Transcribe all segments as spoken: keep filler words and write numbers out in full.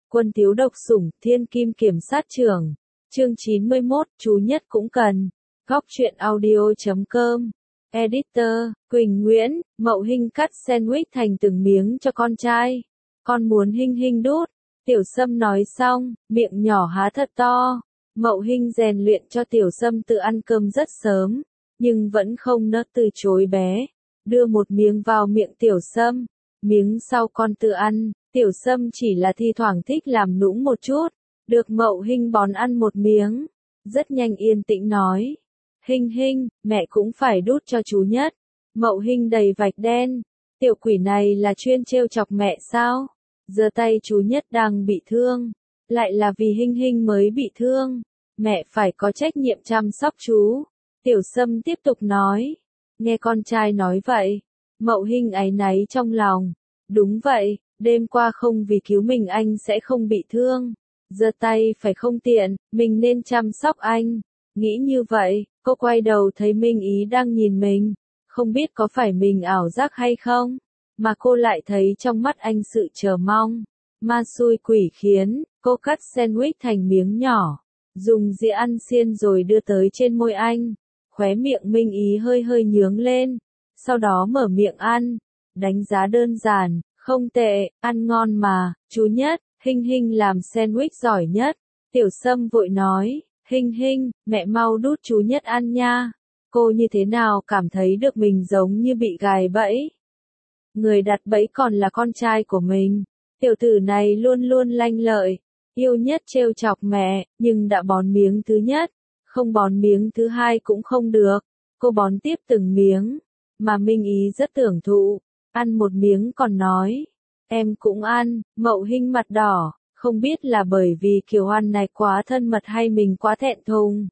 Quân thiếu độc sủng, thiên kim kiểm sát trưởng. Chương chín mươi mốt, chú nhất cũng cần. Góc truyện audio chấm com. Editor, Quỳnh Nguyễn, Mậu Hinh cắt sandwich thành từng miếng cho con trai. Con muốn Hinh Hinh đút. Tiểu Sâm nói xong, miệng nhỏ há thật to. Mậu Hinh rèn luyện cho Tiểu Sâm tự ăn cơm rất sớm, nhưng vẫn không nỡ từ chối bé. Đưa một miếng vào miệng Tiểu Sâm, miếng sau con tự ăn. Tiểu Sâm chỉ là thi thoảng thích làm nũng một chút, được Mậu Hinh bón ăn một miếng. Rất nhanh yên tĩnh nói, Hinh Hinh, mẹ cũng phải đút cho chú nhất. Mậu Hinh đầy vạch đen, tiểu quỷ này là chuyên trêu chọc mẹ sao? Giờ tay chú nhất đang bị thương, lại là vì Hinh Hinh mới bị thương. Mẹ phải có trách nhiệm chăm sóc chú. Tiểu Sâm tiếp tục nói, nghe con trai nói vậy, Mậu Hinh áy náy trong lòng. Đúng vậy, đêm qua không vì cứu mình anh sẽ không bị thương. Giờ tay phải không tiện, mình nên chăm sóc anh. Nghĩ như vậy, cô quay đầu thấy Minh Ý đang nhìn mình. Không biết có phải mình ảo giác hay không, mà cô lại thấy trong mắt anh sự chờ mong. Ma xui quỷ khiến, cô cắt sandwich thành miếng nhỏ, dùng dĩa ăn xiên rồi đưa tới trên môi anh. Khóe miệng Minh Ý hơi hơi nhướng lên, sau đó mở miệng ăn. Đánh giá đơn giản, không tệ, ăn ngon mà, chú nhất, Hinh Hinh làm sandwich giỏi nhất. Tiểu Sâm vội nói, Hinh Hinh, mẹ mau đút chú nhất ăn nha. Cô như thế nào cảm thấy được mình giống như bị gài bẫy. Người đặt bẫy còn là con trai của mình. Tiểu tử này luôn luôn lanh lợi, yêu nhất trêu chọc mẹ, nhưng đã bón miếng thứ nhất, không bón miếng thứ hai cũng không được. Cô bón tiếp từng miếng, mà Minh Ý rất tưởng thụ, ăn một miếng còn nói, em cũng ăn. Mậu Hinh mặt đỏ, không biết là bởi vì kiểu ăn này quá thân mật hay mình quá thẹn thùng.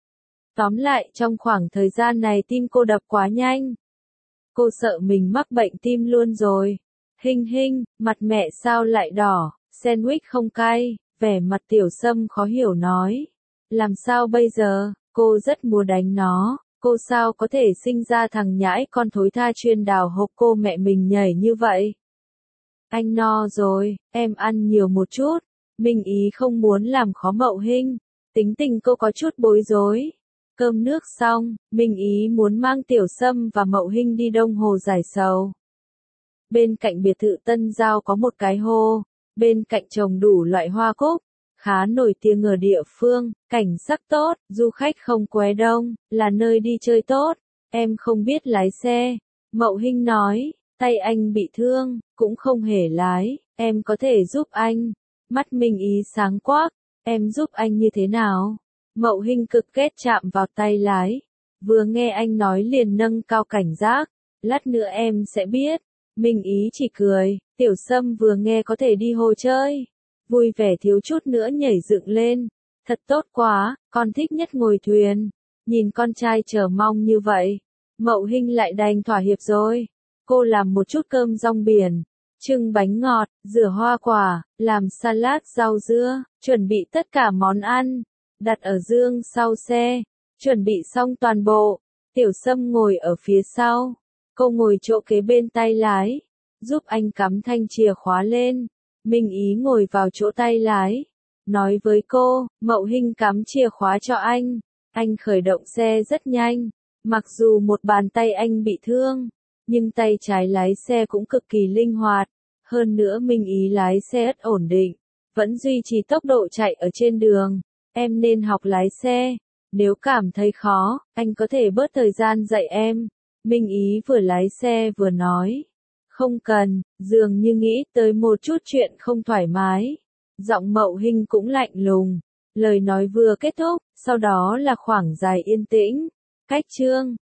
Tóm lại trong khoảng thời gian này tim cô đập quá nhanh. Cô sợ mình mắc bệnh tim luôn rồi. Hinh Hinh, mặt mẹ sao lại đỏ, sandwich không cay, vẻ mặt Tiểu Sâm khó hiểu nói. Làm sao bây giờ, cô rất muốn đánh nó, cô sao có thể sinh ra thằng nhãi con thối tha chuyên đào hộc cô mẹ mình nhảy như vậy. Anh no rồi, em ăn nhiều một chút. Minh Ý không muốn làm khó Mậu Hinh, tính tình cô có chút bối rối. Cơm nước xong, Minh Ý muốn mang Tiểu Sâm và Mậu Hinh đi Đông Hồ giải sầu. Bên cạnh biệt thự Tân Giao có một cái hồ, bên cạnh trồng đủ loại hoa cúc, khá nổi tiếng ở địa phương, cảnh sắc tốt, du khách không quá đông, là nơi đi chơi tốt. Em không biết lái xe, Mậu Hinh nói, tay anh bị thương, cũng không hề lái, em có thể giúp anh. Mắt Minh Ý sáng quắc, em giúp anh như thế nào? Mậu Hinh cực ghét chạm vào tay lái. Vừa nghe anh nói liền nâng cao cảnh giác. Lát nữa em sẽ biết. Minh Ý chỉ cười. Tiểu Sâm vừa nghe có thể đi hồ chơi, vui vẻ thiếu chút nữa nhảy dựng lên. Thật tốt quá, con thích nhất ngồi thuyền. Nhìn con trai chờ mong như vậy, Mậu Hinh lại đành thỏa hiệp rồi. Cô làm một chút cơm rong biển, trưng bánh ngọt, rửa hoa quả, làm salad rau dưa, chuẩn bị tất cả món ăn. Đặt ở dương sau xe, chuẩn bị xong toàn bộ. Tiểu Sâm ngồi ở phía sau, cô ngồi chỗ kế bên tay lái, giúp anh cắm thanh chìa khóa lên. Minh Ý ngồi vào chỗ tay lái, nói với cô, Mậu Hinh cắm chìa khóa cho anh. Anh khởi động xe rất nhanh, mặc dù một bàn tay anh bị thương, nhưng tay trái lái xe cũng cực kỳ linh hoạt. Hơn nữa Minh Ý lái xe rất ổn định, vẫn duy trì tốc độ chạy ở trên đường. Em nên học lái xe. Nếu cảm thấy khó, anh có thể bớt thời gian dạy em. Minh Ý vừa lái xe vừa nói. Không cần, dường như nghĩ tới một chút chuyện không thoải mái. Giọng Mậu Hinh cũng lạnh lùng. Lời nói vừa kết thúc, sau đó là khoảng dài yên tĩnh. Cách chương.